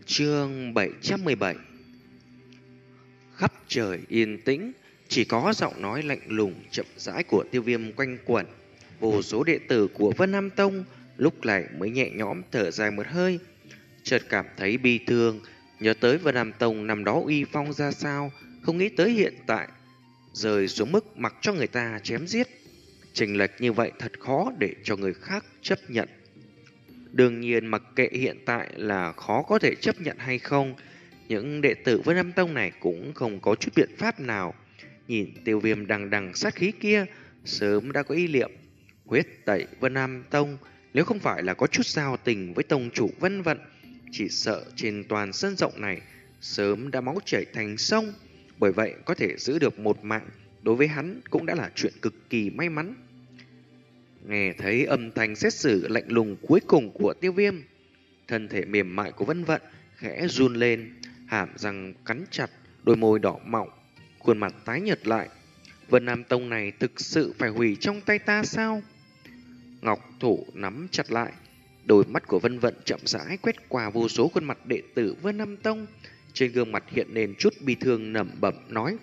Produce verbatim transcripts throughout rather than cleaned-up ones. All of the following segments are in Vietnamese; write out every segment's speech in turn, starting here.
Chương bảy trăm mười bảy. Khắp trời yên tĩnh, chỉ có giọng nói lạnh lùng chậm rãi của Tiêu Viêm quanh quẩn. Vô số đệ tử của Vân Nam Tông lúc này mới nhẹ nhõm thở dài một hơi, chợt cảm thấy bi thương, nhớ tới Vân Nam Tông năm đó uy phong ra sao, không nghĩ tới hiện tại rơi xuống mức mặc cho người ta chém giết. Chênh lệch như vậy thật khó để cho người khác chấp nhận. Đương nhiên mặc kệ hiện tại là khó có thể chấp nhận hay không, những đệ tử Vân Nam Tông này cũng không có chút biện pháp nào. Nhìn Tiêu Viêm đằng đằng sát khí kia, sớm đã có ý niệm huyết tẩy Vân Nam Tông. Nếu không phải là có chút giao tình với tông chủ Vân Vận, chỉ sợ trên toàn sân rộng này sớm đã máu chảy thành sông. Bởi vậy có thể giữ được một mạng đối với hắn cũng đã là chuyện cực kỳ may mắn. Nghe thấy âm thanh xét xử lạnh lùng cuối cùng của Tiêu Viêm, thân thể mềm mại của Vân Vận khẽ run lên, hàm răng cắn chặt, đôi môi đỏ mọng, khuôn mặt tái nhợt lại. Vân Nam Tông này thực sự phải hủy trong tay ta sao? Ngọc thủ nắm chặt lại, đôi mắt của Vân Vận chậm rãi quét qua vô số khuôn mặt đệ tử Vân Nam Tông, trên gương mặt hiện lên chút bi thương lẩm bẩm nói: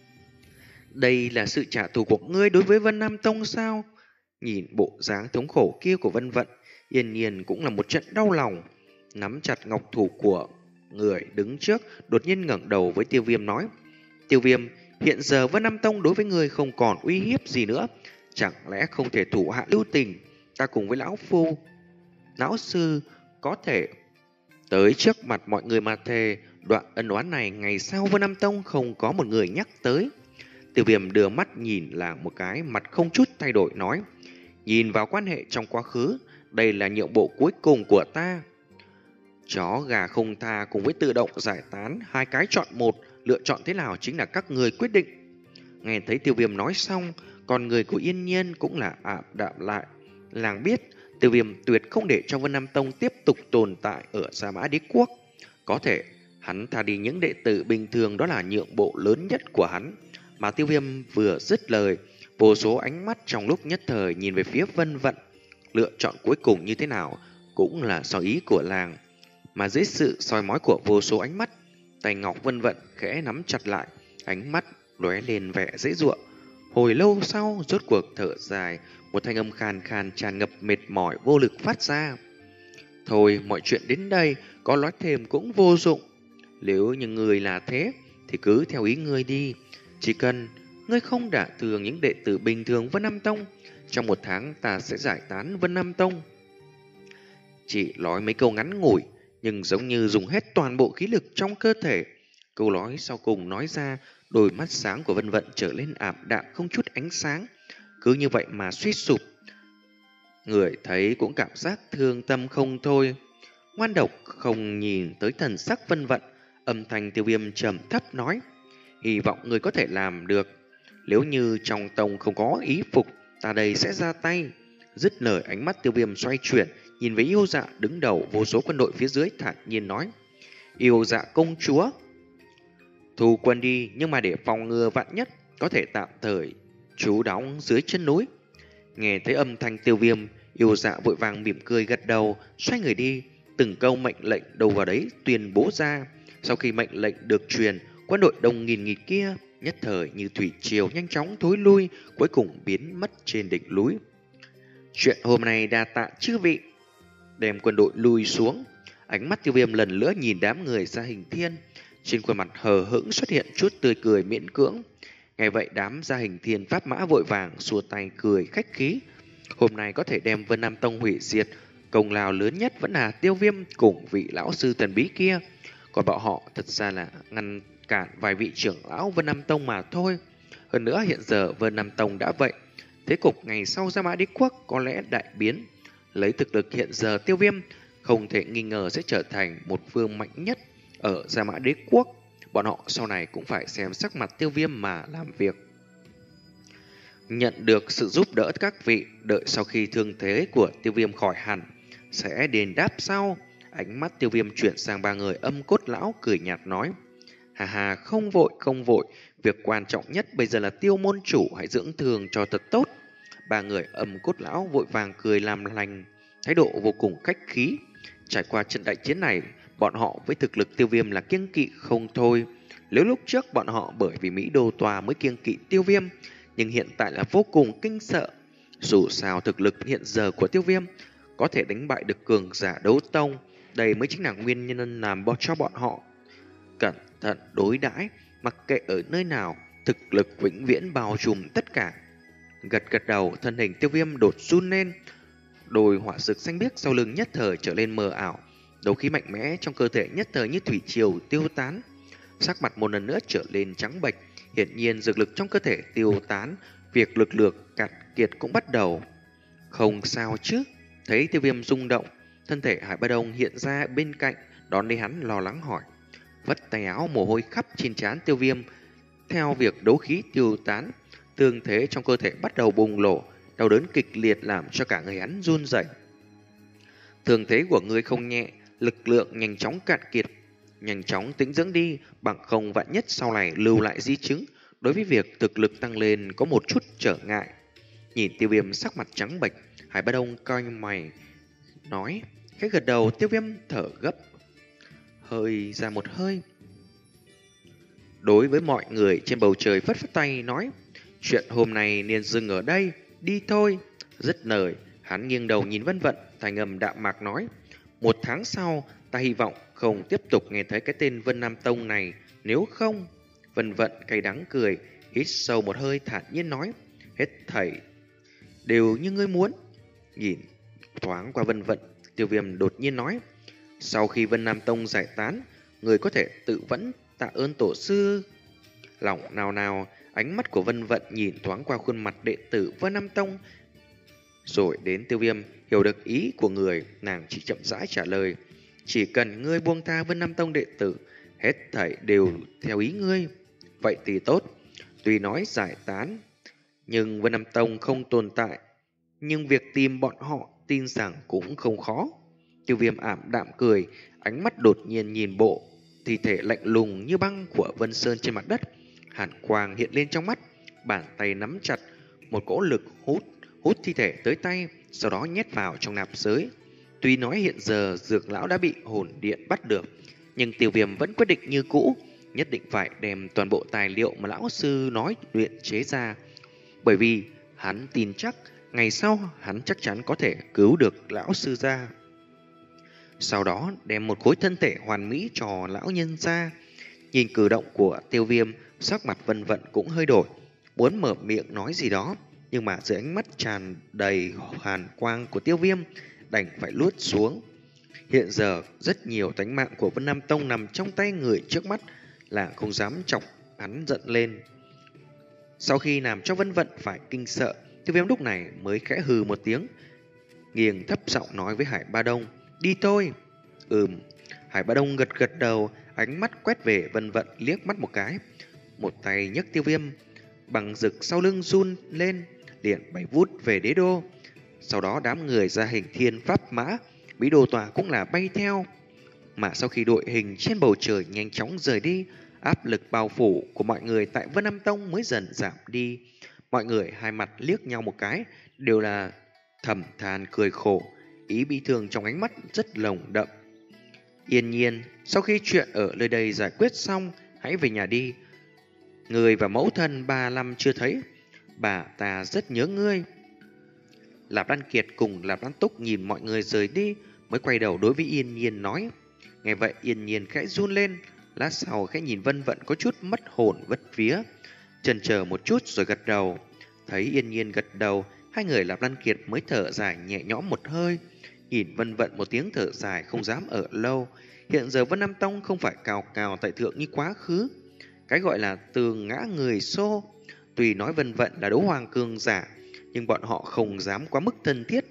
đây là sự trả thù của ngươi đối với Vân Nam Tông sao? Nhìn bộ dáng thống khổ kia của Vân Vận, Yên Nhiên cũng là một trận đau lòng. Nắm chặt ngọc thủ của người đứng trước, đột nhiên ngẩng đầu với Tiêu Viêm nói: Tiêu Viêm, hiện giờ Vân Nam Tông đối với người không còn uy hiếp gì nữa, chẳng lẽ không thể thủ hạ lưu tình? Ta cùng với lão phu, lão sư có thể tới trước mặt mọi người mà thề, đoạn ân oán này ngày sau Vân Nam Tông không có một người nhắc tới. Tiêu Viêm đưa mắt nhìn là một cái, mặt không chút thay đổi nói: nhìn vào quan hệ trong quá khứ, đây là nhượng bộ cuối cùng của ta. Chó gà không tha cùng với tự động giải tán, hai cái chọn một, lựa chọn thế nào chính là các người quyết định. Nghe thấy Tiêu Viêm nói xong, còn người của Yên Nhiên cũng là ảm đạm lại. Làng biết Tiêu Viêm tuyệt không để cho Vân Nam Tông tiếp tục tồn tại ở Sa Mã Đế Quốc. Có thể hắn tha đi những đệ tử bình thường, đó là nhượng bộ lớn nhất của hắn. Mà Tiêu Viêm vừa dứt lời, vô số ánh mắt trong lúc nhất thời nhìn về phía Vân Vận. Lựa chọn cuối cùng như thế nào cũng là do ý của làng. Mà dưới sự soi mói của vô số ánh mắt, tay ngọc Vân Vận khẽ nắm chặt lại, ánh mắt lóe lên vẻ dễ dụa. Hồi lâu sau, rốt cuộc thở dài, một thanh âm khàn khàn tràn ngập mệt mỏi vô lực phát ra: thôi, mọi chuyện đến đây, có nói thêm cũng vô dụng. Nếu như người là thế thì cứ theo ý ngươi đi. Chỉ cần ngươi không đả thương những đệ tử bình thường Vân Nam Tông, trong một tháng ta sẽ giải tán Vân Nam Tông. Chỉ nói mấy câu ngắn ngủi, nhưng giống như dùng hết toàn bộ khí lực trong cơ thể. Câu nói sau cùng nói ra, đôi mắt sáng của Vân Vận trở lên ảm đạm không chút ánh sáng, cứ như vậy mà suýt sụp. Người thấy cũng cảm giác thương tâm không thôi. Ngoan độc không nhìn tới thần sắc Vân Vận, âm thanh Tiêu Viêm trầm thấp nói: hy vọng người có thể làm được. Nếu như trong tông không có ý phục, ta đây sẽ ra tay. Dứt lời, ánh mắt Tiêu Viêm xoay chuyển, nhìn với Yêu Dạ đứng đầu vô số quân đội phía dưới, thản nhiên nói: Yêu Dạ công chúa, thu quân đi, nhưng mà để phòng ngừa vạn nhất, có thể tạm thời trú đóng dưới chân núi. Nghe thấy âm thanh Tiêu Viêm, Yêu Dạ vội vàng mỉm cười gật đầu, xoay người đi, từng câu mệnh lệnh đầu vào đấy tuyên bố ra. Sau khi mệnh lệnh được truyền, quân đội đông nghìn nghịt kia nhất thời như thủy triều nhanh chóng thối lui, cuối cùng biến mất trên đỉnh núi. Chuyện hôm nay đa tạ chư vị. Đem quân đội lui xuống, ánh mắt Tiêu Viêm lần nữa nhìn đám người Gia Hình Thiên, trên khuôn mặt hờ hững xuất hiện chút tươi cười miễn cưỡng. Nghe vậy, đám Gia Hình Thiên pháp mã vội vàng xua tay cười khách khí. Hôm nay có thể đem Vân Nam Tông hủy diệt, công lao lớn nhất vẫn là Tiêu Viêm cùng vị lão sư thần bí kia. Còn bọn họ thật ra là ngăn cản vài vị trưởng lão Vân Nam Tông mà thôi. Hơn nữa hiện giờ Vân Nam Tông đã vậy, thế cục ngày sau Sa Mã Đế Quốc có lẽ đại biến. Lấy thực lực hiện giờ, Tiêu Viêm không thể nghi ngờ sẽ trở thành một phương mạnh nhất ở Sa Mã Đế Quốc. Bọn họ sau này cũng phải xem sắc mặt Tiêu Viêm mà làm việc. Nhận được sự giúp đỡ các vị, đợi sau khi thương thế của Tiêu Viêm khỏi hẳn sẽ đền đáp sau. Ánh mắt Tiêu Viêm chuyển sang ba người âm cốt lão, cười nhạt nói: hà hà, không vội không vội, việc quan trọng nhất bây giờ là Tiêu môn chủ hãy dưỡng thương cho thật tốt. Ba người âm cốt lão vội vàng cười làm lành, thái độ vô cùng khách khí. Trải qua trận đại chiến này, bọn họ với thực lực Tiêu Viêm là kiêng kỵ không thôi. Nếu lúc trước bọn họ bởi vì Mỹ Đô Tòa mới kiêng kỵ Tiêu Viêm, nhưng hiện tại là vô cùng kinh sợ. Dù sao thực lực hiện giờ của Tiêu Viêm có thể đánh bại được cường giả đấu tông, đây mới chính là nguyên nhân làm cho bọn họ cẩn thận đối đãi, mặc kệ ở nơi nào, thực lực vĩnh viễn bao trùm tất cả. Gật gật đầu, thân hình Tiêu Viêm đột run lên, đôi hỏa dực xanh biếc sau lưng nhất thời trở lên mờ ảo, đấu khí mạnh mẽ trong cơ thể nhất thời như thủy triều tiêu tán, sắc mặt một lần nữa trở lên trắng bệch. Hiển nhiên dược lực trong cơ thể tiêu tán, việc lực lượng cạn kiệt cũng bắt đầu. Không sao chứ? Thấy Tiêu Viêm rung động, thân thể Hải Ba Đông hiện ra bên cạnh, đón lấy hắn lo lắng hỏi. Vất tay áo, mồ hôi khắp trên trán Tiêu Viêm. Theo việc đấu khí tiêu tán, thương thế trong cơ thể bắt đầu bùng nổ, đau đớn kịch liệt làm cho cả người hắn run rẩy. Thương thế của ngươi không nhẹ, lực lượng nhanh chóng cạn kiệt, nhanh chóng tĩnh dưỡng đi, bằng không vạn nhất sau này lưu lại di chứng, đối với việc thực lực tăng lên có một chút trở ngại. Nhìn Tiêu Viêm sắc mặt trắng bệch, Hải Ba Đông coi mày nói, cái gật đầu. Tiêu Viêm thở gấp, hơi ra một hơi. Đối với mọi người trên bầu trời phất phất tay nói, chuyện hôm nay nên dừng ở đây, đi thôi. Dứt lời, hắn nghiêng đầu nhìn Vân Vận, thành âm đạm mạc nói, một tháng sau, ta hy vọng không tiếp tục nghe thấy cái tên Vân Nam Tông này, nếu không. Vân Vận cay đắng cười, hít sâu một hơi thản nhiên nói, hết thảy đều như ngươi muốn. Nhìn thoáng qua Vân Vận, Tiêu Viêm đột nhiên nói, sau khi Vân Nam Tông giải tán, người có thể tự vẫn tạ ơn tổ sư. Lòng nào nào, ánh mắt của Vân Vận nhìn thoáng qua khuôn mặt đệ tử Vân Nam Tông, rồi đến Tiêu Viêm. Hiểu được ý của người, nàng chỉ chậm rãi trả lời, chỉ cần ngươi buông tha Vân Nam Tông đệ tử, hết thảy đều theo ý ngươi. Vậy thì tốt. Tuy nói giải tán, nhưng Vân Nam Tông không tồn tại, nhưng việc tìm bọn họ tin rằng cũng không khó. Tiêu Viêm ảm đạm cười, ánh mắt đột nhiên nhìn bộ thi thể lạnh lùng như băng của Vân Sơn trên mặt đất. Hàn quang hiện lên trong mắt, bàn tay nắm chặt, một cỗ lực hút hút thi thể tới tay, sau đó nhét vào trong nạp giới. Tuy nói hiện giờ dược lão đã bị hồn điện bắt được, nhưng Tiêu Viêm vẫn quyết định như cũ, nhất định phải đem toàn bộ tài liệu mà lão sư nói luyện chế ra, bởi vì hắn tin chắc ngày sau hắn chắc chắn có thể cứu được lão sư ra. Sau đó đem một khối thân thể hoàn mỹ cho lão nhân ra. Nhìn cử động của Tiêu Viêm, sắc mặt Vân Vận cũng hơi đổi, muốn mở miệng nói gì đó, nhưng mà dưới ánh mắt tràn đầy hàn quang của Tiêu Viêm, đành phải luốt xuống. Hiện giờ rất nhiều tánh mạng của Vân Nam Tông nằm trong tay người trước mắt, là không dám chọc hắn giận lên. Sau khi làm cho Vân Vận phải kinh sợ, Tiêu Viêm lúc này mới khẽ hừ một tiếng, nghiêng thấp giọng nói với Hải Ba Đông, đi thôi. Ừm. Hải Ba Đông gật gật đầu, ánh mắt quét về Vân Vận liếc mắt một cái, một tay nhấc Tiêu Viêm, bằng rực sau lưng run lên, liền bay vút về đế đô. Sau đó đám người ra hình thiên pháp mã, Bí Đô Tòa cũng là bay theo. Mà sau khi đội hình trên bầu trời nhanh chóng rời đi, áp lực bao phủ của mọi người tại Vân Nam Tông mới dần giảm đi. Mọi người hai mặt liếc nhau một cái, đều là thầm than cười khổ, ý bi thương trong ánh mắt rất lồng đậm. Yên Nhiên, sau khi chuyện ở nơi đây giải quyết xong, hãy về nhà đi. Người và mẫu thân ba năm chưa thấy, bà ta rất nhớ ngươi. Lạp Đan Kiệt cùng Lạp Đan Túc nhìn mọi người rời đi, mới quay đầu đối với Yên Nhiên nói. Nghe vậy Yên Nhiên khẽ run lên, lát sau khẽ nhìn Vân Vận có chút mất hồn vất vía, chần chờ một chút rồi gật đầu. Thấy Yên Nhiên gật đầu, hai người Lạp Đan Kiệt mới thở dài nhẹ nhõm một hơi. Nhìn Vân Vận một tiếng thở dài không dám ở lâu. Hiện giờ Vân Nam Tông không phải cào cào tại thượng như quá khứ, cái gọi là tường ngã người xô. Tuy nói Vân Vận là đấu hoàng cường giả, nhưng bọn họ không dám quá mức thân thiết.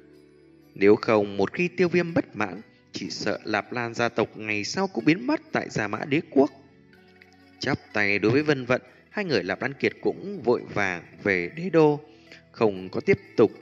Nếu không một khi Tiêu Viêm bất mãn, chỉ sợ Lạp Lan gia tộc ngày sau cũng biến mất tại Gia Mã Đế Quốc. Chắp tay đối với Vân Vận, hai người Lạp Đan Kiệt cũng vội vàng về đế đô, không có tiếp tục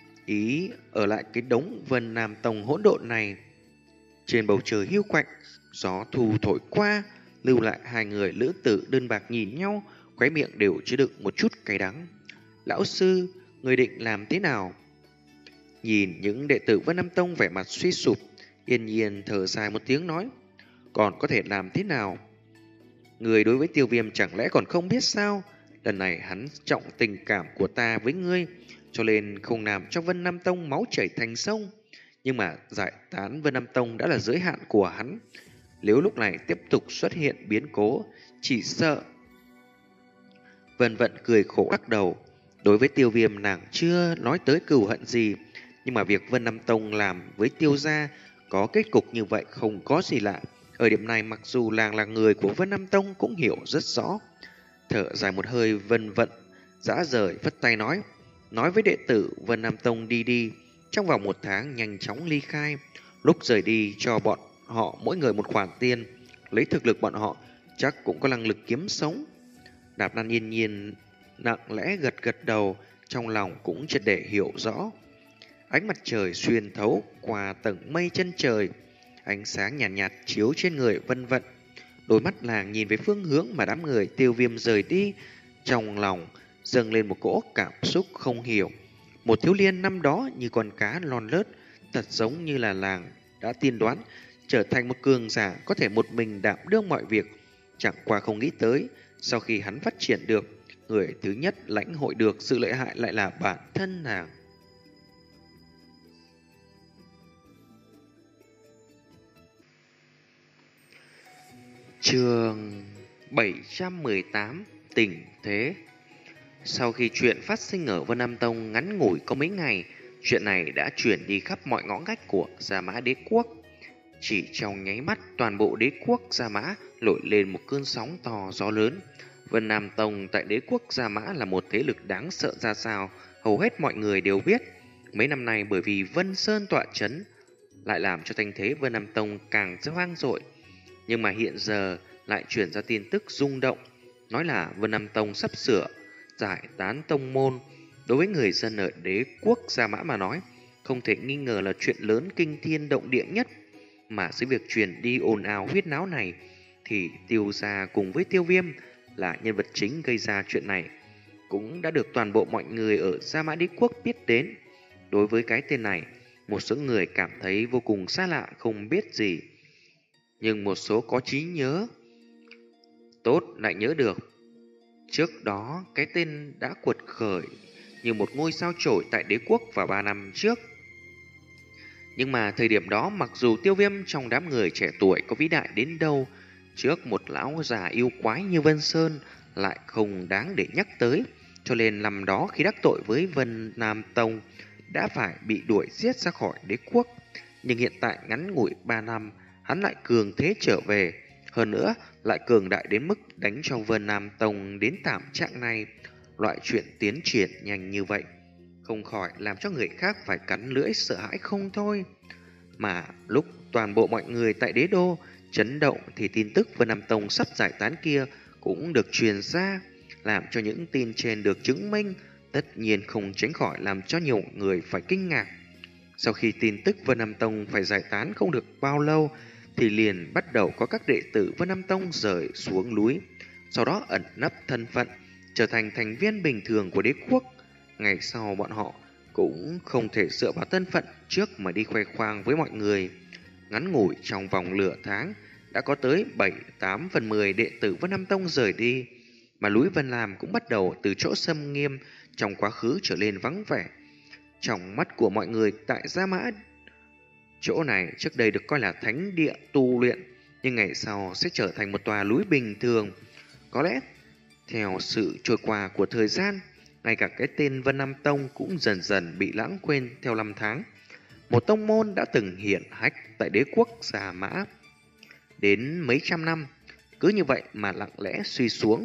ý ở lại cái đống Vân Nam Tông hỗn độn này. Trên bầu trời hiu quạnh, gió thu thổi qua, lưu lại hai người lữ tử đơn bạc nhìn nhau, khóe miệng đều chứa đựng một chút cay đắng. Lão sư, người định làm thế nào? Nhìn những đệ tử Vân Nam Tông vẻ mặt suy sụp, Yên Nhiên thở dài một tiếng nói, còn có thể làm thế nào? Người đối với Tiêu Viêm chẳng lẽ còn không biết sao? Lần này hắn trọng tình cảm của ta với ngươi, cho nên không làm cho Vân Nam Tông máu chảy thành sông. Nhưng mà giải tán Vân Nam Tông đã là giới hạn của hắn. Nếu lúc này tiếp tục xuất hiện biến cố, chỉ sợ... Vân Vận cười khổ lắc đầu. Đối với Tiêu Viêm nàng chưa nói tới cừu hận gì, nhưng mà việc Vân Nam Tông làm với Tiêu gia có kết cục như vậy không có gì lạ. Ở điểm này mặc dù làng là người của Vân Nam Tông cũng hiểu rất rõ. Thở dài một hơi, Vân Vận dã rời vất tay nói, nói với đệ tử Vân Nam Tông đi đi, trong vòng một tháng nhanh chóng ly khai. Lúc rời đi cho bọn họ mỗi người một khoản tiền, lấy thực lực bọn họ chắc cũng có năng lực kiếm sống. Đạp Lan Yên Nhiên nặng lẽ gật gật đầu, trong lòng cũng triệt để hiểu rõ. Ánh mặt trời xuyên thấu qua tầng mây chân trời, ánh sáng nhàn nhạt, nhạt chiếu trên người Vân Vận. Đôi mắt làng nhìn về phương hướng mà đám người Tiêu Viêm rời đi, trong lòng dâng lên một cỗ cảm xúc không hiểu. Một thiếu niên năm đó như con cá lon lớt, thật giống như là làng đã tiên đoán, trở thành một cường giả có thể một mình đảm đương mọi việc. Chẳng qua không nghĩ tới, sau khi hắn phát triển được, người thứ nhất lãnh hội được sự lợi hại lại là bản thân nàng. Chương bảy trăm mười tám Tình thế. Sau khi chuyện phát sinh ở Vân Nam Tông ngắn ngủi có mấy ngày, chuyện này đã chuyển đi khắp mọi ngõ ngách của Gia Mã Đế Quốc. Chỉ trong nháy mắt, toàn bộ đế quốc Gia Mã nổi lên một cơn sóng to gió lớn. Vân Nam Tông tại đế quốc Gia Mã là một thế lực đáng sợ ra sao, hầu hết mọi người đều biết. Mấy năm nay bởi vì Vân Sơn tọa chấn, lại làm cho thanh thế Vân Nam Tông càng vang dội. Nhưng mà hiện giờ lại chuyển ra tin tức rung động, nói là Vân Nam Tông sắp sửa giải tán tông môn. Đối với người dân ở đế quốc Gia Mã mà nói, không thể nghi ngờ là chuyện lớn kinh thiên động địa nhất. Mà dưới việc truyền đi ồn ào huyết náo này, thì Tiêu gia cùng với Tiêu Viêm là nhân vật chính gây ra chuyện này, cũng đã được toàn bộ mọi người ở Gia Mã Đế Quốc biết đến. Đối với cái tên này, một số người cảm thấy vô cùng xa lạ không biết gì, nhưng một số có trí nhớ tốt lại nhớ được. Trước đó, cái tên đã quật khởi như một ngôi sao chổi tại đế quốc vào ba năm trước. Nhưng mà thời điểm đó, mặc dù Tiêu Viêm trong đám người trẻ tuổi có vĩ đại đến đâu, trước một lão già yêu quái như Vân Sơn lại không đáng để nhắc tới. Cho nên năm đó khi đắc tội với Vân Nam Tông đã phải bị đuổi giết ra khỏi đế quốc. Nhưng hiện tại ngắn ngủi ba năm, hắn lại cường thế trở về. Hơn nữa, lại cường đại đến mức đánh cho Vân Nam Tông đến tạm trạng này. Loại chuyện tiến triển nhanh như vậy, không khỏi làm cho người khác phải cắn lưỡi sợ hãi không thôi. Mà lúc toàn bộ mọi người tại đế đô chấn động thì tin tức Vân Nam Tông sắp giải tán kia cũng được truyền ra, làm cho những tin trên được chứng minh, tất nhiên không tránh khỏi làm cho nhiều người phải kinh ngạc. Sau khi tin tức Vân Nam Tông phải giải tán không được bao lâu, thì liền bắt đầu có các đệ tử Vân Nam Tông rời xuống núi, sau đó ẩn nấp thân phận, trở thành thành viên bình thường của đế quốc. Ngày sau bọn họ cũng không thể dựa vào thân phận trước mà đi khoe khoang với mọi người. Ngắn ngủi trong vòng nửa tháng, đã có tới bảy tám phần mười đệ tử Vân Nam Tông rời đi, mà núi Vân Lam cũng bắt đầu từ chỗ xâm nghiêm trong quá khứ trở nên vắng vẻ. Trong mắt của mọi người tại Gia Mã, chỗ này trước đây được coi là thánh địa tu luyện, nhưng ngày sau sẽ trở thành một tòa núi bình thường. Có lẽ theo sự trôi qua của thời gian, ngay cả cái tên Vân Nam Tông cũng dần dần bị lãng quên theo năm tháng. Một tông môn đã từng hiển hách tại đế quốc Gia Mã đến mấy trăm năm, cứ như vậy mà lặng lẽ suy xuống.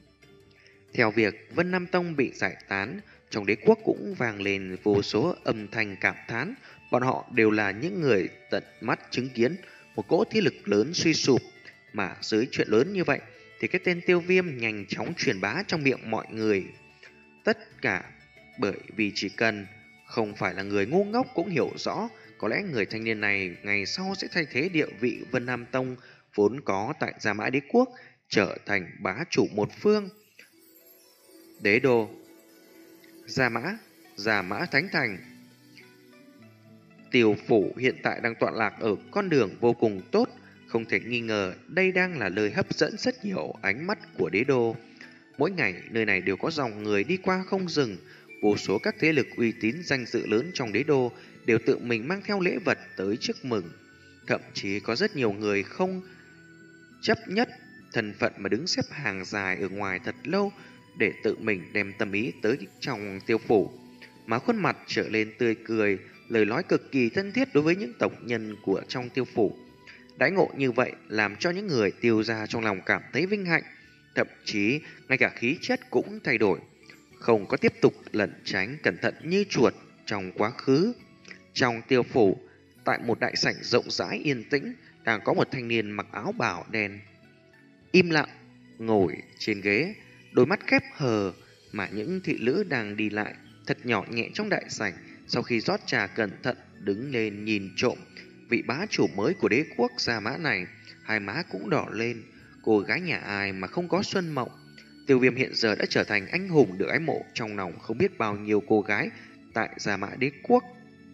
Theo việc Vân Nam Tông bị giải tán, trong đế quốc cũng vang lên vô số âm thanh cảm thán. Bọn họ đều là những người tận mắt chứng kiến một cỗ thế lực lớn suy sụp. Mà dưới chuyện lớn như vậy thì cái tên Tiêu Viêm nhanh chóng truyền bá trong miệng mọi người. Tất cả bởi vì chỉ cần không phải là người ngu ngốc cũng hiểu rõ, có lẽ người thanh niên này ngày sau sẽ thay thế địa vị Vân Nam Tông vốn có tại Gia Mã Đế Quốc, trở thành bá chủ một phương. Đế đô Gia Mã, Gia Mã Thánh Thành. Tiêu phủ hiện tại đang tọa lạc ở con đường vô cùng tốt, không thể nghi ngờ đây đang là nơi hấp dẫn rất nhiều ánh mắt của đế đô. Mỗi ngày nơi này đều có dòng người đi qua không dừng, vô số các thế lực uy tín danh dự lớn trong đế đô đều tự mình mang theo lễ vật tới chúc mừng. Thậm chí có rất nhiều người không chấp nhất thân phận mà đứng xếp hàng dài ở ngoài thật lâu để tự mình đem tâm ý tới trong Tiêu phủ, mà khuôn mặt trở lên tươi cười, lời nói cực kỳ thân thiết đối với những tộc nhân của trong Tiêu phủ. Đãi ngộ như vậy làm cho những người Tiêu gia trong lòng cảm thấy vinh hạnh, thậm chí ngay cả khí chất cũng thay đổi, không có tiếp tục lẩn tránh cẩn thận như chuột trong quá khứ. Trong Tiêu phủ, tại một đại sảnh rộng rãi yên tĩnh, đang có một thanh niên mặc áo bào đen im lặng ngồi trên ghế, đôi mắt khép hờ, mà những thị nữ đang đi lại thật nhỏ nhẹ trong đại sảnh. Sau khi rót trà cẩn thận đứng lên nhìn trộm vị bá chủ mới của đế quốc Gia Mã này, hai má cũng đỏ lên. Cô gái nhà ai mà không có xuân mộng. Tiêu Viêm hiện giờ đã trở thành anh hùng được ái mộ trong lòng không biết bao nhiêu cô gái tại Gia Mã đế quốc.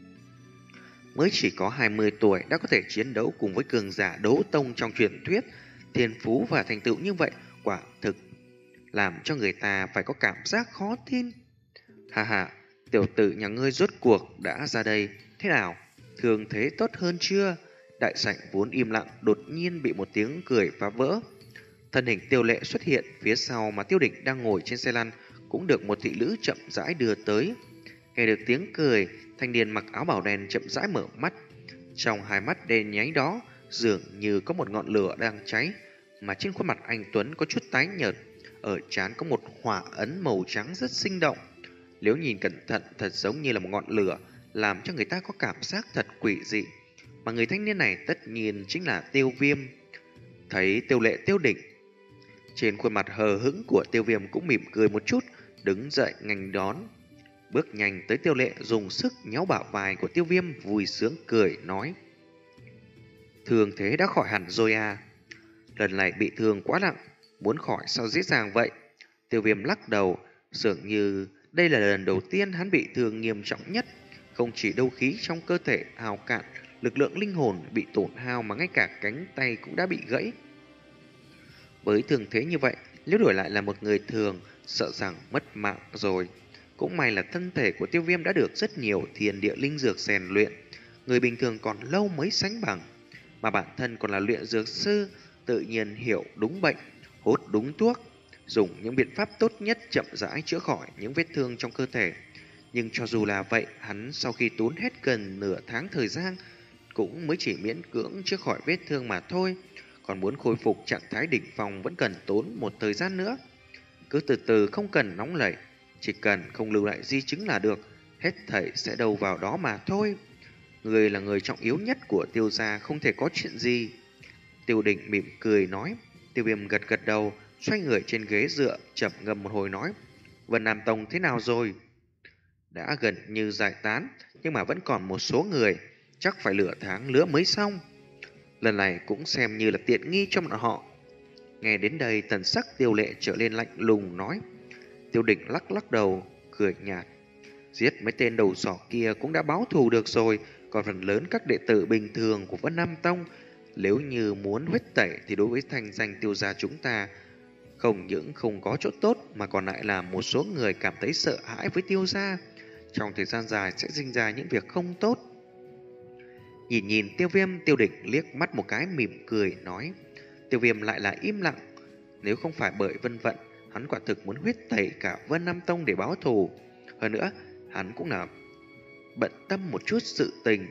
Mới chỉ có hai mươi tuổi đã có thể chiến đấu cùng với cường giả đấu tông trong truyền thuyết, thiên phú và thành tựu như vậy quả thực làm cho người ta phải có cảm giác khó tin. Hà hà, tiểu tử nhà ngươi rốt cuộc đã ra đây, thế nào? Thương thế tốt hơn chưa? Đại sảnh vốn im lặng đột nhiên bị một tiếng cười phá vỡ. Thân hình Tiêu Lệ xuất hiện phía sau, mà Tiêu Đỉnh đang ngồi trên xe lăn cũng được một thị nữ chậm rãi đưa tới. Nghe được tiếng cười, thanh niên mặc áo bào đen chậm rãi mở mắt. Trong hai mắt đen nháy đó dường như có một ngọn lửa đang cháy, mà trên khuôn mặt anh tuấn có chút tái nhợt, ở trán có một hỏa ấn màu trắng rất sinh động. Nếu nhìn cẩn thận thật giống như là một ngọn lửa, làm cho người ta có cảm giác thật quỷ dị. Mà người thanh niên này tất nhiên chính là Tiêu Viêm. Thấy Tiêu Lệ, Tiêu Đỉnh, trên khuôn mặt hờ hững của Tiêu Viêm cũng mỉm cười một chút, đứng dậy nghênh đón, bước nhanh tới Tiêu Lệ, dùng sức nhéo bả vai của Tiêu Viêm, vui sướng cười nói: thương thế đã khỏi hẳn rồi à? Lần này bị thương quá nặng, muốn khỏi sao dễ dàng vậy? Tiêu Viêm lắc đầu, dường như đây là lần đầu tiên hắn bị thương nghiêm trọng nhất. Không chỉ đấu khí trong cơ thể hao cạn, lực lượng linh hồn bị tổn hao, mà ngay cả cánh tay cũng đã bị gãy. Với thương thế như vậy, nếu đổi lại là một người thường, sợ rằng mất mạng rồi. Cũng may là thân thể của Tiêu Viêm đã được rất nhiều thiên địa linh dược rèn luyện, người bình thường còn lâu mới sánh bằng. Mà bản thân còn là luyện dược sư, tự nhiên hiểu đúng bệnh, hốt đúng thuốc, dùng những biện pháp tốt nhất chậm rãi chữa khỏi những vết thương trong cơ thể. Nhưng cho dù là vậy, hắn sau khi tốn hết gần nửa tháng thời gian cũng mới chỉ miễn cưỡng chữa khỏi vết thương mà thôi. Còn muốn khôi phục trạng thái đỉnh phong vẫn cần tốn một thời gian nữa. Cứ từ từ, không cần nóng nảy, chỉ cần không lưu lại di chứng là được, hết thảy sẽ đâu vào đó mà thôi. Người là người trọng yếu nhất của Tiêu gia, không thể có chuyện gì. Tiêu Đỉnh mỉm cười nói. Tiêu Viêm gật gật đầu, xoay người trên ghế dựa, chậm ngâm một hồi nói: Vân Nam Tông thế nào rồi? Đã gần như giải tán, nhưng mà vẫn còn một số người, chắc phải nửa tháng nữa mới xong. Lần này cũng xem như là tiện nghi cho bọn họ. Nghe đến đây, thần sắc Tiêu Lệ trở lên lạnh lùng nói. Tiêu Đỉnh lắc lắc đầu, cười nhạt: giết mấy tên đầu sỏ kia cũng đã báo thù được rồi. Còn phần lớn các đệ tử bình thường của Vân Nam Tông, nếu như muốn huyết tẩy thì đối với thành danh Tiêu gia chúng ta không những không có chỗ tốt, mà còn lại là một số người cảm thấy sợ hãi với Tiêu gia, trong thời gian dài sẽ sinh ra những việc không tốt. Nhìn nhìn Tiêu Viêm, Tiêu Đỉnh liếc mắt một cái mỉm cười nói. Tiêu Viêm lại là im lặng. Nếu không phải bởi Vân Vận, hắn quả thực muốn huyết tẩy cả Vân Nam Tông để báo thù. Hơn nữa, hắn cũng là bận tâm một chút sự tình.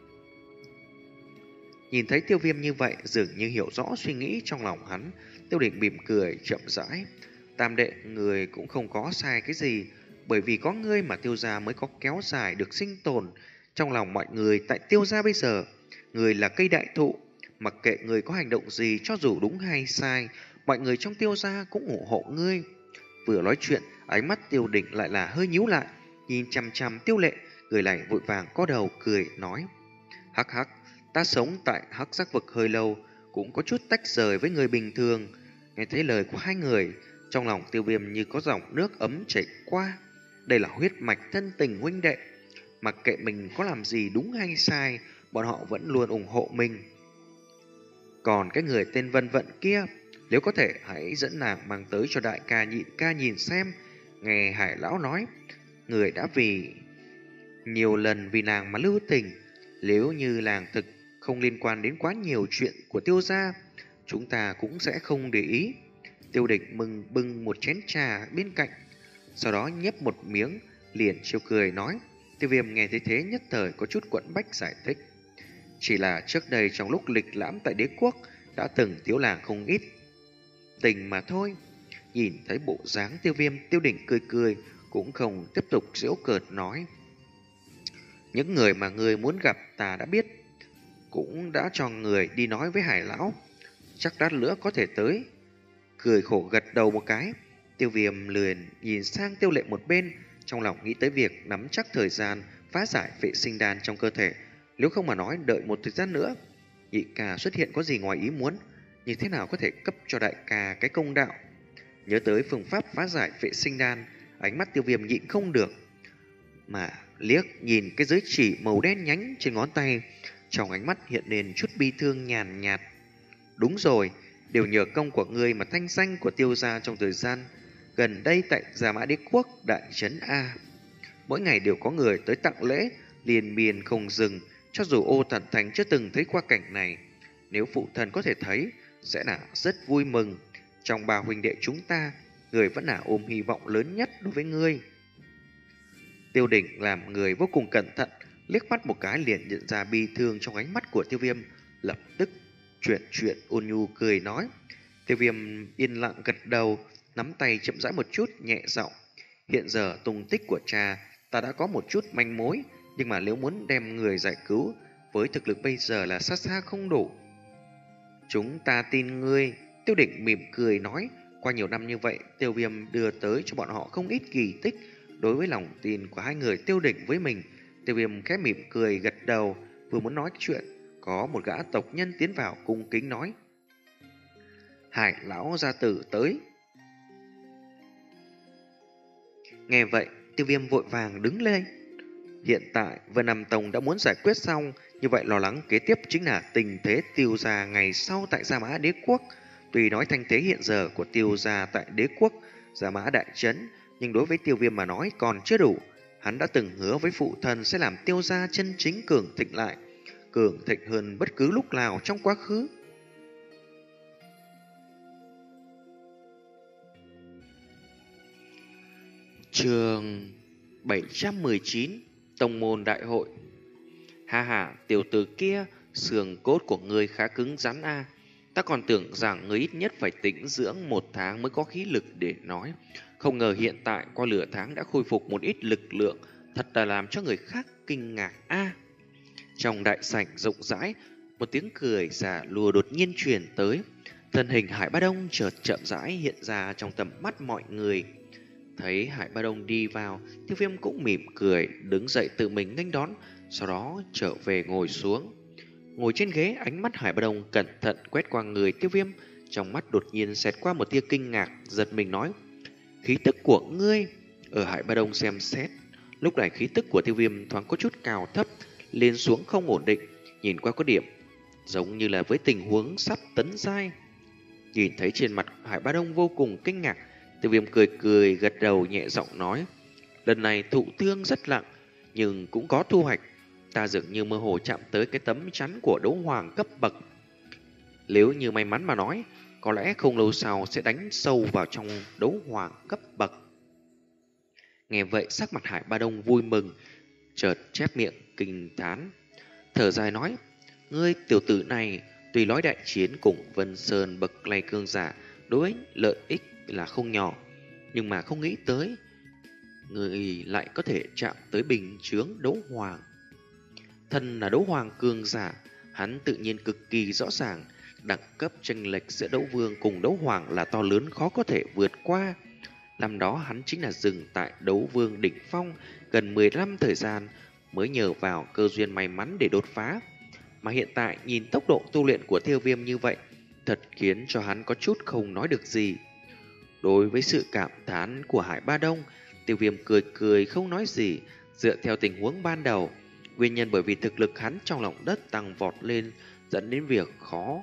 Nhìn thấy Tiêu Viêm như vậy, dường như hiểu rõ suy nghĩ trong lòng hắn, Tiêu Đỉnh mỉm cười chậm rãi. Tam đệ, người cũng không có sai cái gì, bởi vì có ngươi mà Tiêu gia mới có kéo dài được sinh tồn. Trong lòng mọi người tại Tiêu gia bây giờ, người là cây đại thụ, mặc kệ người có hành động gì, cho dù đúng hay sai, mọi người trong Tiêu gia cũng ủng hộ ngươi. Vừa nói chuyện, ánh mắt Tiêu Đỉnh lại là hơi nhíu lại, nhìn chằm chằm Tiêu Lệ, người lại vội vàng có đầu cười nói: hắc hắc, ta sống tại hắc giác vực hơi lâu, cũng có chút tách rời với người bình thường. Nghe thấy lời của hai người, trong lòng Tiêu Viêm như có dòng nước ấm chảy qua. Đây là huyết mạch thân tình huynh đệ, mặc kệ mình có làm gì đúng hay sai, bọn họ vẫn luôn ủng hộ mình. Còn cái người tên Vân Vận kia, nếu có thể hãy dẫn nàng mang tới cho đại ca Nhịn ca nhìn xem. Nghe Hải lão nói, người đã vì nhiều lần vì nàng mà lưu tình. Nếu như làng thực không liên quan đến quá nhiều chuyện của Tiêu gia, chúng ta cũng sẽ không để ý. Tiêu Địch mừng bưng một chén trà bên cạnh, sau đó nhấp một miếng, liền trêu cười nói. Tiêu Viêm nghe thấy thế nhất thời có chút quẫn bách giải thích. Chỉ là trước đây trong lúc lịch lãm tại đế quốc đã từng thiếu làng không ít tình mà thôi. Nhìn thấy bộ dáng Tiêu Viêm, Tiêu Đỉnh cười cười, cũng không tiếp tục giễu cợt nói. Những người mà người muốn gặp ta đã biết, cũng đã cho người đi nói với Hải lão, chắc đắt nữa có thể tới. Cười khổ gật đầu một cái, Tiêu Viêm liền nhìn sang Tiêu Lệ một bên, trong lòng nghĩ tới việc nắm chắc thời gian phá giải vệ sinh đan trong cơ thể. Nếu không mà nói đợi một thời gian nữa, nhị ca xuất hiện có gì ngoài ý muốn, như thế nào có thể cấp cho đại ca cái công đạo. Nhớ tới phương pháp phá giải vệ sinh đan, ánh mắt Tiêu Viêm nhịn không được mà liếc nhìn cái giới chỉ màu đen nhánh trên ngón tay, trong ánh mắt hiện lên chút bi thương nhàn nhạt. Đúng rồi, đều nhờ công của ngươi mà thanh danh của Tiêu gia trong thời gian gần đây tại Gia Mã Đế Quốc đại trấn A. Mỗi ngày đều có người tới tặng lễ, liên miên không dừng, cho dù Ô Thần Thành chưa từng thấy qua cảnh này. Nếu phụ thần có thể thấy, sẽ là rất vui mừng. Trong ba huynh đệ chúng ta, người vẫn là ôm hy vọng lớn nhất đối với ngươi. Tiêu Đỉnh làm người vô cùng cẩn thận, liếc mắt một cái liền nhận ra bi thương trong ánh mắt của Tiêu Viêm, lập tức chuyển chuyện ôn nhu cười nói. Tiêu Viêm yên lặng gật đầu, nắm tay chậm rãi một chút, nhẹ giọng. Hiện giờ tung tích của cha ta đã có một chút manh mối, nhưng mà nếu muốn đem người giải cứu, với thực lực bây giờ là xa xa không đủ. Chúng ta tin ngươi. Tiêu Đỉnh mỉm cười nói. Qua nhiều năm như vậy, Tiêu Viêm đưa tới cho bọn họ không ít kỳ tích. Đối với lòng tin của hai người Tiêu Đỉnh với mình, Tiêu Viêm khẽ mỉm cười gật đầu. Vừa muốn nói chuyện, có một gã tộc nhân tiến vào cung kính nói. Hải lão gia tử tới. Nghe vậy, Tiêu Viêm vội vàng đứng lên. Hiện tại Vân Nam Tông đã muốn giải quyết xong, như vậy lo lắng kế tiếp chính là tình thế Tiêu gia ngày sau tại Gia Mã Đế Quốc. Tuy nói thanh thế hiện giờ của Tiêu gia tại Đế Quốc, Gia Mã đại trấn, nhưng đối với Tiêu Viêm mà nói còn chưa đủ. Hắn đã từng hứa với phụ thân sẽ làm Tiêu gia chân chính cường thịnh lại, cường thịnh hơn bất cứ lúc nào trong quá khứ. Chương bảy trăm mười chín, Tông môn đại hội. Ha ha, tiểu tử kia, xương cốt của ngươi khá cứng rắn a. Ta còn tưởng rằng ngươi ít nhất phải tĩnh dưỡng một tháng mới có khí lực để nói. Không ngờ hiện tại qua nửa tháng đã khôi phục một ít lực lượng, thật là làm cho người khác kinh ngạc a. Trong đại sảnh rộng rãi, một tiếng cười giả lùa đột nhiên truyền tới. Thân hình Hải Ba Đông chợt chậm rãi hiện ra trong tầm mắt mọi người. Thấy Hải Ba Đông đi vào, Tiêu Viêm cũng mỉm cười, đứng dậy tự mình nghênh đón, sau đó trở về ngồi xuống. Ngồi trên ghế, ánh mắt Hải Ba Đông cẩn thận quét qua người Tiêu Viêm, trong mắt đột nhiên xẹt qua một tia kinh ngạc, giật mình nói: khí tức của ngươi. Ở Hải Ba Đông xem xét, lúc này khí tức của Tiêu Viêm thoáng có chút cao thấp, lên xuống không ổn định, nhìn qua có điểm giống như là với tình huống sắp tấn giai. Nhìn thấy trên mặt Hải Ba Đông vô cùng kinh ngạc, Tiêu Viêm cười cười gật đầu nhẹ giọng nói: lần này thụ thương rất nặng, nhưng cũng có thu hoạch. Ta dường như mơ hồ chạm tới cái tấm chắn của đấu hoàng cấp bậc. Nếu như may mắn mà nói, có lẽ không lâu sau sẽ đánh sâu vào trong đấu hoàng cấp bậc. Nghe vậy sắc mặt Hải Ba Đông vui mừng, chợt chép miệng kinh thán, thở dài nói: ngươi tiểu tử này tuy nói đại chiến cùng Vân Sơn bậc này cương giả đối với lợi ích là không nhỏ, nhưng mà không nghĩ tới người lại có thể chạm tới bình chướng đấu hoàng. Thân là đấu hoàng cương giả, hắn tự nhiên cực kỳ rõ ràng đẳng cấp chênh lệch giữa đấu vương cùng đấu hoàng là to lớn khó có thể vượt qua. Năm đó hắn chính là dừng tại đấu vương đỉnh phong gần mười lăm thời gian mới nhờ vào cơ duyên may mắn để đột phá. Mà hiện tại nhìn tốc độ tu luyện của Tiêu Viêm như vậy, thật khiến cho hắn có chút không nói được gì. Đối với sự cảm thán của Hải Ba Đông, Tiêu Viêm cười cười không nói gì, Dựa theo tình huống ban đầu, nguyên nhân bởi vì thực lực hắn trong lòng đất tăng vọt lên, dẫn đến việc khó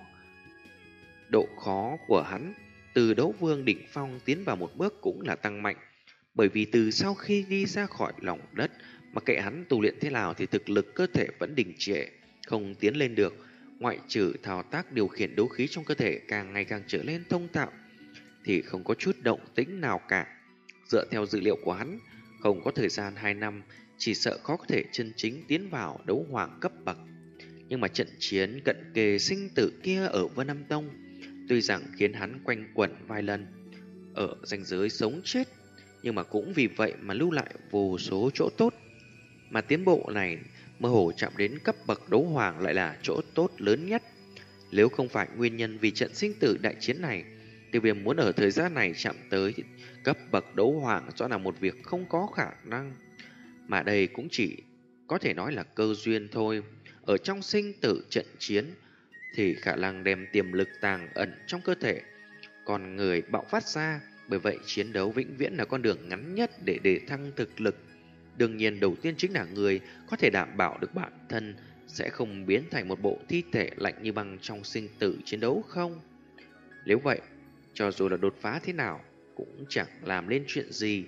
độ khó của hắn từ đấu vương đỉnh phong tiến vào một bước cũng là tăng mạnh. Bởi vì từ sau khi đi ra khỏi lòng đất, mặc kệ hắn tu luyện thế nào thì thực lực cơ thể vẫn đình trệ, không tiến lên được, ngoại trừ thao tác điều khiển đấu khí trong cơ thể càng ngày càng trở lên thông thạo thì không có chút động tĩnh nào cả. Dựa theo dữ liệu của hắn, không có thời gian hai năm, chỉ sợ khó có thể chân chính tiến vào đấu hoàng cấp bậc. Nhưng mà trận chiến cận kề sinh tử kia ở Vân Nam Tông, tuy rằng khiến hắn quanh quẩn vài lần ở ranh giới sống chết, nhưng mà cũng vì vậy mà lưu lại vô số chỗ tốt. Mà tiến bộ này mơ hồ chạm đến cấp bậc đấu hoàng lại là chỗ tốt lớn nhất. Nếu không phải nguyên nhân vì trận sinh tử đại chiến này, Tiêu Viêm muốn ở thời gian này chạm tới cấp bậc đấu hoàng rõ là một việc không có khả năng. Mà đây cũng chỉ có thể nói là cơ duyên thôi. Ở trong sinh tử trận chiến thì khả năng đem tiềm lực tàng ẩn trong cơ thể còn người bạo phát ra. Bởi vậy chiến đấu vĩnh viễn là con đường ngắn nhất để để thăng thực lực. Đương nhiên đầu tiên chính là người có thể đảm bảo được bản thân sẽ không biến thành một bộ thi thể lạnh như băng trong sinh tử chiến đấu không. Nếu vậy, cho dù là đột phá thế nào cũng chẳng làm lên chuyện gì.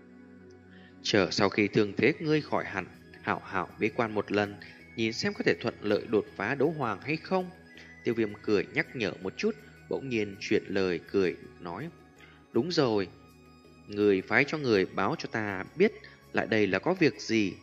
Chờ sau khi thương thế ngươi khỏi hẳn, hảo hảo bế quan một lần, nhìn xem có thể thuận lợi đột phá đấu hoàng hay không. Tiêu Viêm cười nhắc nhở một chút, bỗng nhiên chuyển lời cười nói: đúng rồi, người phái cho người báo cho ta biết lại đây là có việc gì.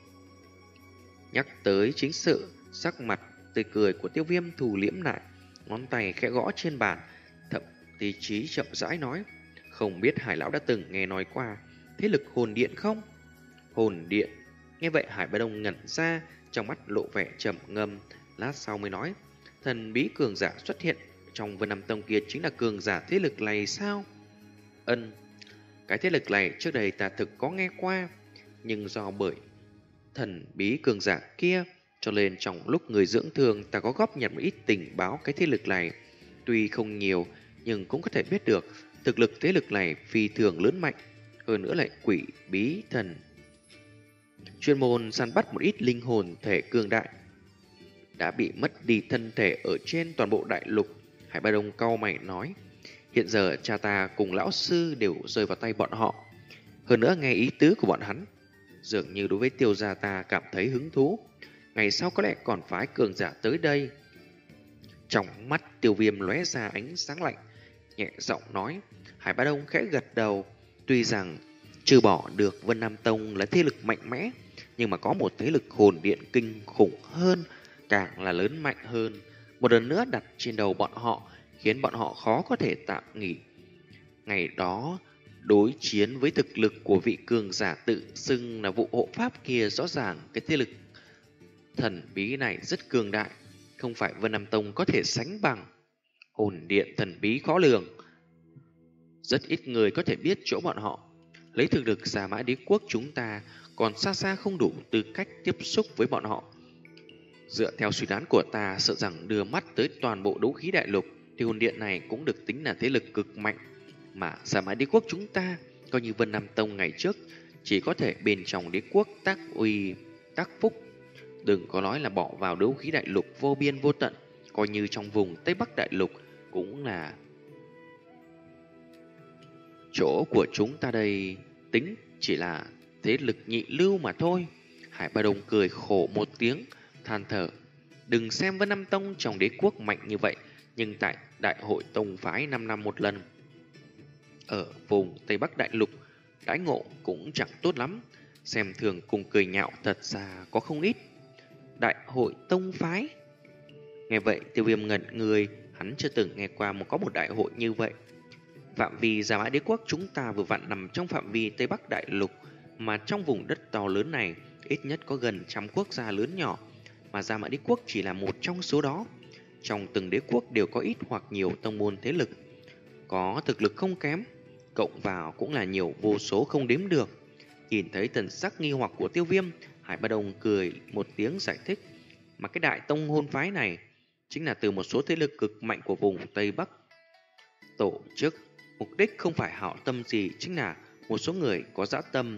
Nhắc tới chính sự, sắc mặt tươi cười của Tiêu Viêm thù liễm lại, ngón tay khẽ gõ trên bàn, thậm tí chí chậm rãi nói: không biết Hải lão đã từng nghe nói qua thế lực hồn điện không? Hồn điện? Nghe vậy Hải Bá Đông ngẩn ra, trong mắt lộ vẻ trầm ngâm, lát sau mới nói: thần bí cường giả xuất hiện trong Vân Nam Tông kia chính là cường giả thế lực này sao? Ân, cái thế lực này trước đây ta thực có nghe qua, nhưng do bởi thần bí cường giả kia cho nên trong lúc người dưỡng thương ta có góp nhặt một ít tình báo cái thế lực này. Tuy không nhiều nhưng cũng có thể biết được thực lực thế lực này phi thường lớn mạnh, hơn nữa lại quỷ bí thần, chuyên môn săn bắt một ít linh hồn thể cường đại, đã bị mất đi thân thể ở trên toàn bộ đại lục. Hải Ba Đông cau mày nói: hiện giờ cha ta cùng lão sư đều rơi vào tay bọn họ. Hơn nữa nghe ý tứ của bọn hắn, dường như đối với Tiêu gia ta cảm thấy hứng thú, ngày sau có lẽ còn phái cường giả tới đây. Trong mắt Tiêu Viêm lóe ra ánh sáng lạnh, nhẹ giọng nói. Hải Bá Đông khẽ gật đầu. Tuy rằng trừ bỏ được Vân Nam Tông là thế lực mạnh mẽ, nhưng mà có một thế lực hồn điện kinh khủng hơn, càng là lớn mạnh hơn, một lần nữa đặt trên đầu bọn họ, khiến bọn họ khó có thể tạm nghỉ. Ngày đó đối chiến với thực lực của vị cường giả tự xưng là vụ hộ pháp kia, rõ ràng cái thế lực thần bí này rất cường đại, không phải Vân Nam Tông có thể sánh bằng. Hồn điện thần bí khó lường, rất ít người có thể biết chỗ bọn họ. Lấy thực lực Gia Mã Đế Quốc chúng ta còn xa xa không đủ tư cách tiếp xúc với bọn họ. Dựa theo suy đoán của ta, sợ rằng đưa mắt tới toàn bộ đấu khí đại lục thì hồn điện này cũng được tính là thế lực cực mạnh. Mà Gia Mã Đế Quốc chúng ta, coi như Vân Nam Tông ngày trước, chỉ có thể bên trong đế quốc tác uy tác phúc, đừng có nói là bỏ vào đấu khí đại lục vô biên vô tận, coi như trong vùng Tây Bắc đại lục cũng là chỗ của chúng ta đây, tính chỉ là thế lực nhị lưu mà thôi. Hải Ba Đông cười khổ một tiếng, than thở: đừng xem Vân Nam Tông trong đế quốc mạnh như vậy, nhưng tại đại hội tông phái năm năm một lần ở vùng Tây Bắc đại lục, đãi ngộ cũng chẳng tốt lắm. Xem thường cùng cười nhạo thật ra có không ít. Đại hội tông phái? Nghe vậy Tiêu Viêm ngẩn người, hắn chưa từng nghe qua một có một đại hội như vậy. Phạm vi Gia Mã Đế Quốc chúng ta vừa vặn nằm trong phạm vi Tây Bắc đại lục, mà trong vùng đất to lớn này ít nhất có gần trăm quốc gia lớn nhỏ, mà Gia Mã Đế Quốc chỉ là một trong số đó. Trong từng đế quốc đều có ít hoặc nhiều tông môn thế lực, có thực lực không kém, cộng vào cũng là nhiều vô số không đếm được. Nhìn thấy thần sắc nghi hoặc của Tiêu Viêm, Hải Ba Đông cười một tiếng giải thích: mà cái đại tông hôn phái này chính là từ một số thế lực cực mạnh của vùng Tây Bắc tổ chức. Mục đích không phải hảo tâm gì, chính là một số người có dã tâm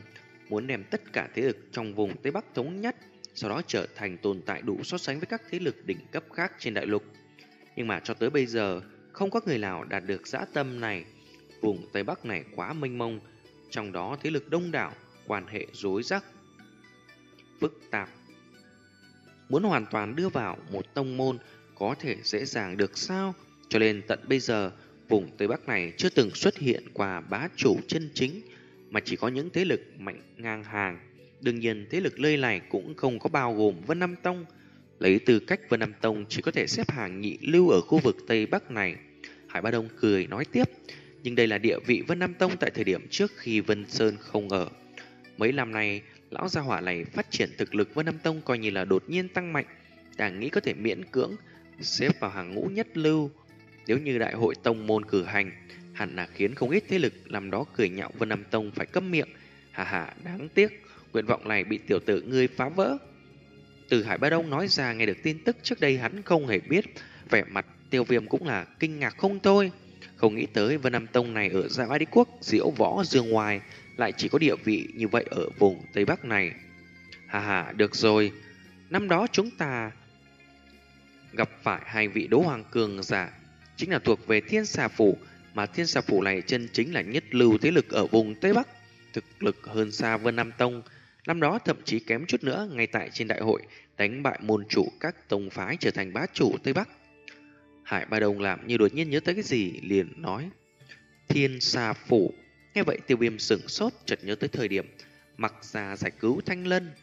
muốn đem tất cả thế lực trong vùng Tây Bắc thống nhất, sau đó trở thành tồn tại đủ so sánh với các thế lực đỉnh cấp khác trên đại lục. Nhưng mà cho tới bây giờ, không có người nào đạt được dã tâm này. Vùng Tây Bắc này quá mênh mông, trong đó thế lực đông đảo, quan hệ rối rắc, phức tạp. Muốn hoàn toàn đưa vào một tông môn có thể dễ dàng được sao? Cho nên tận bây giờ, vùng Tây Bắc này chưa từng xuất hiện qua bá chủ chân chính, mà chỉ có những thế lực mạnh ngang hàng. Đương nhiên, thế lực nơi này cũng không có bao gồm Vân Nam Tông. Lấy tư cách Vân Nam Tông chỉ có thể xếp hàng nhị lưu ở khu vực Tây Bắc này. Hải Ba Đông cười nói tiếp, nhưng đây là địa vị Vân Nam Tông tại thời điểm trước khi Vân Sơn không ở. Mấy năm nay, lão gia hỏa này phát triển thực lực Vân Nam Tông coi như là đột nhiên tăng mạnh, đang nghĩ có thể miễn cưỡng xếp vào hàng ngũ nhất lưu. Nếu như đại hội tông môn cử hành, hẳn là khiến không ít thế lực làm đó cười nhạo Vân Nam Tông phải câm miệng. Hà hà, đáng tiếc, nguyện vọng này bị tiểu tử ngươi phá vỡ. Từ Hải Ba Đông nói ra nghe được tin tức trước đây hắn không hề biết, vẻ mặt Tiêu Viêm cũng là kinh ngạc không thôi. Không nghĩ tới Vân Nam Tông này ở Dạ Mã Đế Quốc, diễu võ dương ngoài lại chỉ có địa vị như vậy ở vùng Tây Bắc này. Hà hà, được rồi, năm đó chúng ta gặp phải hai vị đấu hoàng cường giả, chính là thuộc về Thiên Xà Phủ, mà Thiên Xà Phủ này chân chính là nhất lưu thế lực ở vùng Tây Bắc, thực lực hơn xa Vân Nam Tông. Năm đó thậm chí kém chút nữa, ngay tại trên đại hội đánh bại môn chủ các tông phái trở thành bá chủ Tây Bắc. Hải Ba Đông làm như đột nhiên nhớ tới cái gì, liền nói Thiên Xà Phủ. Nghe vậy Tiêu Viêm sửng sốt, chợt nhớ tới thời điểm mặc ra giải cứu Thanh Lân.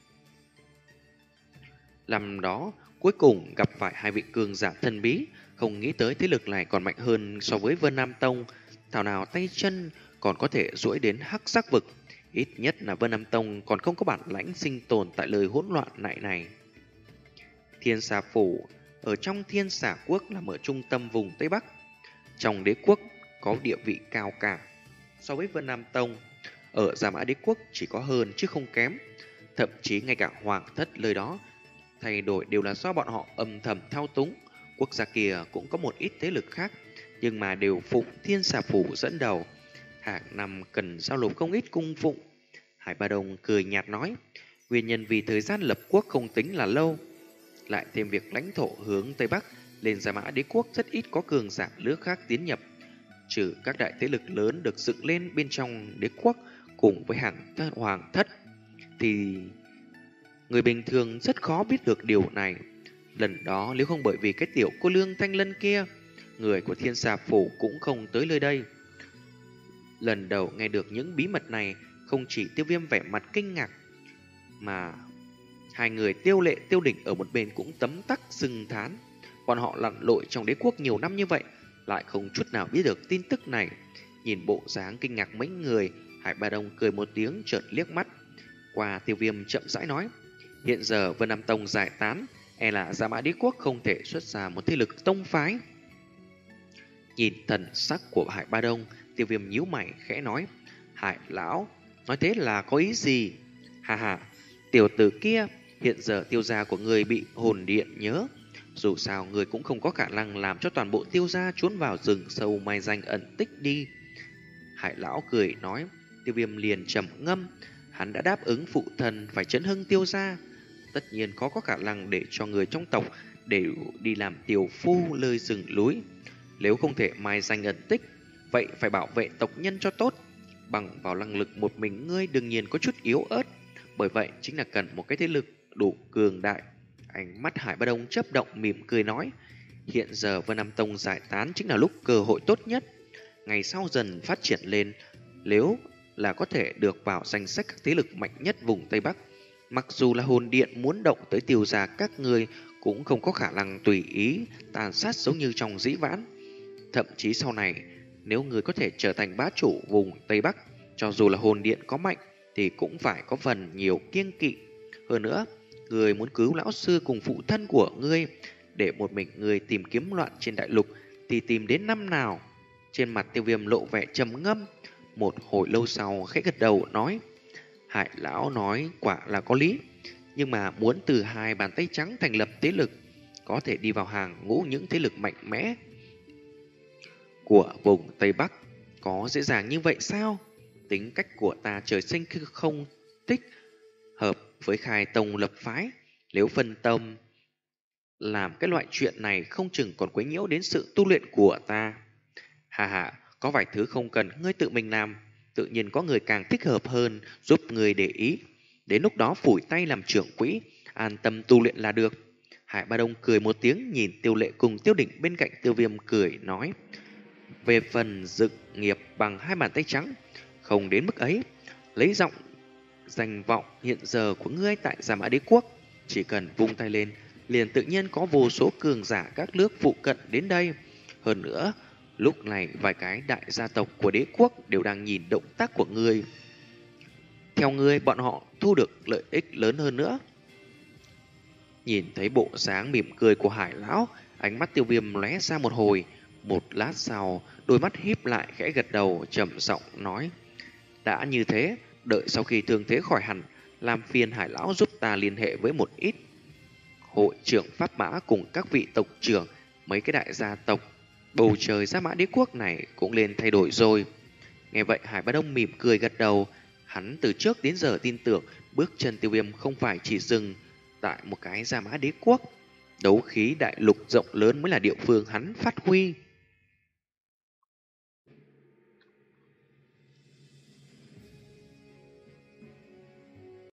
Năm đó cuối cùng gặp phải hai vị cường giả thần bí, không nghĩ tới thế lực này còn mạnh hơn so với Vân Nam Tông. Thảo nào tay chân còn có thể duỗi đến hắc sắc vực. Ít nhất là Vân Nam Tông còn không có bản lãnh sinh tồn tại lời hỗn loạn này này. Thiên Xà Phủ ở trong Thiên Xà Quốc nằm ở trung tâm vùng Tây Bắc. Trong đế quốc có địa vị cao cả. So với Vân Nam Tông, ở Dạ Mã Đế Quốc chỉ có hơn chứ không kém. Thậm chí ngay cả hoàng thất nơi đó thay đổi đều là do bọn họ âm thầm thao túng. Quốc gia kia cũng có một ít thế lực khác, nhưng mà đều phụng Thiên Xà Phủ dẫn đầu. Hàng năm cần giao nộp không ít cung phụng. Hải Ba Đông cười nhạt nói, nguyên nhân vì thời gian lập quốc không tính là lâu, lại thêm việc lãnh thổ hướng Tây Bắc lên Dạ Mã Đế Quốc rất ít có cường giả nước khác tiến nhập. Trừ các đại thế lực lớn được dựng lên bên trong đế quốc cùng với hàng thất hoàng thất, thì người bình thường rất khó biết được điều này. Lần đó nếu không bởi vì cái tiểu cô lương Thanh Lân kia, người của Thiên Xà Phủ cũng không tới nơi đây. Lần đầu nghe được những bí mật này, không chỉ Tiêu Viêm vẻ mặt kinh ngạc, mà hai người Tiêu Lệ, Tiêu Đỉnh ở một bên cũng tấm tắc sừng thán. Bọn họ lặn lội trong đế quốc nhiều năm như vậy, lại không chút nào biết được tin tức này. Nhìn bộ dáng kinh ngạc mấy người, Hải Ba Đông cười một tiếng, chợt liếc mắt qua Tiêu Viêm, chậm rãi nói, hiện giờ Vân Nam Tông giải tán, e là Dạ Mã Đế Quốc không thể xuất ra một thế lực tông phái. Nhìn thần sắc của Hải Ba Đông, Tiêu Viêm nhíu mày khẽ nói, Hải lão nói thế là có ý gì? Hà hà, tiểu tử kia, hiện giờ tiêu gia của người bị hồn điện nhớ, dù sao người cũng không có khả năng làm cho toàn bộ tiêu gia trốn vào rừng sâu mai danh ẩn tích đi. Hải lão cười nói. Tiêu Viêm liền trầm ngâm, hắn đã đáp ứng phụ thân phải chấn hưng tiêu gia, tất nhiên khó có khả năng để cho người trong tộc đều đi làm tiểu phu lơi rừng núi. Nếu không thể mai danh ẩn tích, vậy phải bảo vệ tộc nhân cho tốt. Bằng vào năng lực một mình ngươi đương nhiên có chút yếu ớt, bởi vậy chính là cần một cái thế lực đủ cường đại. Ánh mắt Hải Ba Đông chớp động, mỉm cười nói, hiện giờ Vân Nam Tông giải tán chính là lúc cơ hội tốt nhất. Ngày sau dần phát triển lên, nếu là có thể được vào danh sách các thế lực mạnh nhất vùng Tây Bắc, mặc dù là hồn điện muốn động tới tiêu gia các người cũng không có khả năng tùy ý tàn sát giống như trong dĩ vãng. Thậm chí sau này, nếu người có thể trở thành bá chủ vùng Tây Bắc, cho dù là hồn điện có mạnh thì cũng phải có phần nhiều kiêng kỵ. Hơn nữa, người muốn cứu lão sư cùng phụ thân của ngươi, để một mình người tìm kiếm loạn trên đại lục thì tìm đến năm nào? Trên mặt Tiêu Viêm lộ vẻ trầm ngâm, một hồi lâu sau khẽ gật đầu nói, Hải lão nói quả là có lý, nhưng mà muốn từ hai bàn tay trắng thành lập thế lực, có thể đi vào hàng ngũ những thế lực mạnh mẽ của vùng Tây Bắc, có dễ dàng như vậy sao? Tính cách của ta trời sinh không thích hợp với khai tông lập phái. Nếu phân tâm làm cái loại chuyện này không chừng còn quấy nhiễu đến sự tu luyện của ta. Hà hà, có vài thứ không cần ngươi tự mình làm, tự nhiên có người càng thích hợp hơn giúp người để ý. Đến lúc đó phủi tay làm trưởng quỹ, an tâm tu luyện là được. Hải Ba Đông cười một tiếng, nhìn Tiêu Lệ cùng Tiêu Định bên cạnh Tiêu Viêm cười nói: về phần dựng nghiệp bằng hai bàn tay trắng, không đến mức ấy. Lấy giọng danh vọng hiện giờ của ngươi tại Gia Mã Đế Quốc, chỉ cần vung tay lên, liền tự nhiên có vô số cường giả các nước phụ cận đến đây. Hơn nữa, lúc này vài cái đại gia tộc của đế quốc đều đang nhìn động tác của ngươi. Theo ngươi, bọn họ thu được lợi ích lớn hơn nữa. Nhìn thấy bộ dáng mỉm cười của Hải lão, ánh mắt Tiêu Viêm lóe ra một hồi. Một lát sau, đôi mắt híp lại khẽ gật đầu, trầm giọng nói: đã như thế, đợi sau khi thương thế khỏi hẳn, làm phiền Hải lão giúp ta liên hệ với một ít hội trưởng pháp mã cùng các vị tộc trưởng, mấy cái đại gia tộc. Bầu trời Gia Mã Đế Quốc này cũng lên thay đổi rồi. Nghe vậy Hải Bá Đông mỉm cười gật đầu. Hắn từ trước đến giờ tin tưởng bước chân Tiêu Viêm không phải chỉ dừng tại một cái Gia Mã Đế Quốc. Đấu khí đại lục rộng lớn mới là địa phương hắn phát huy.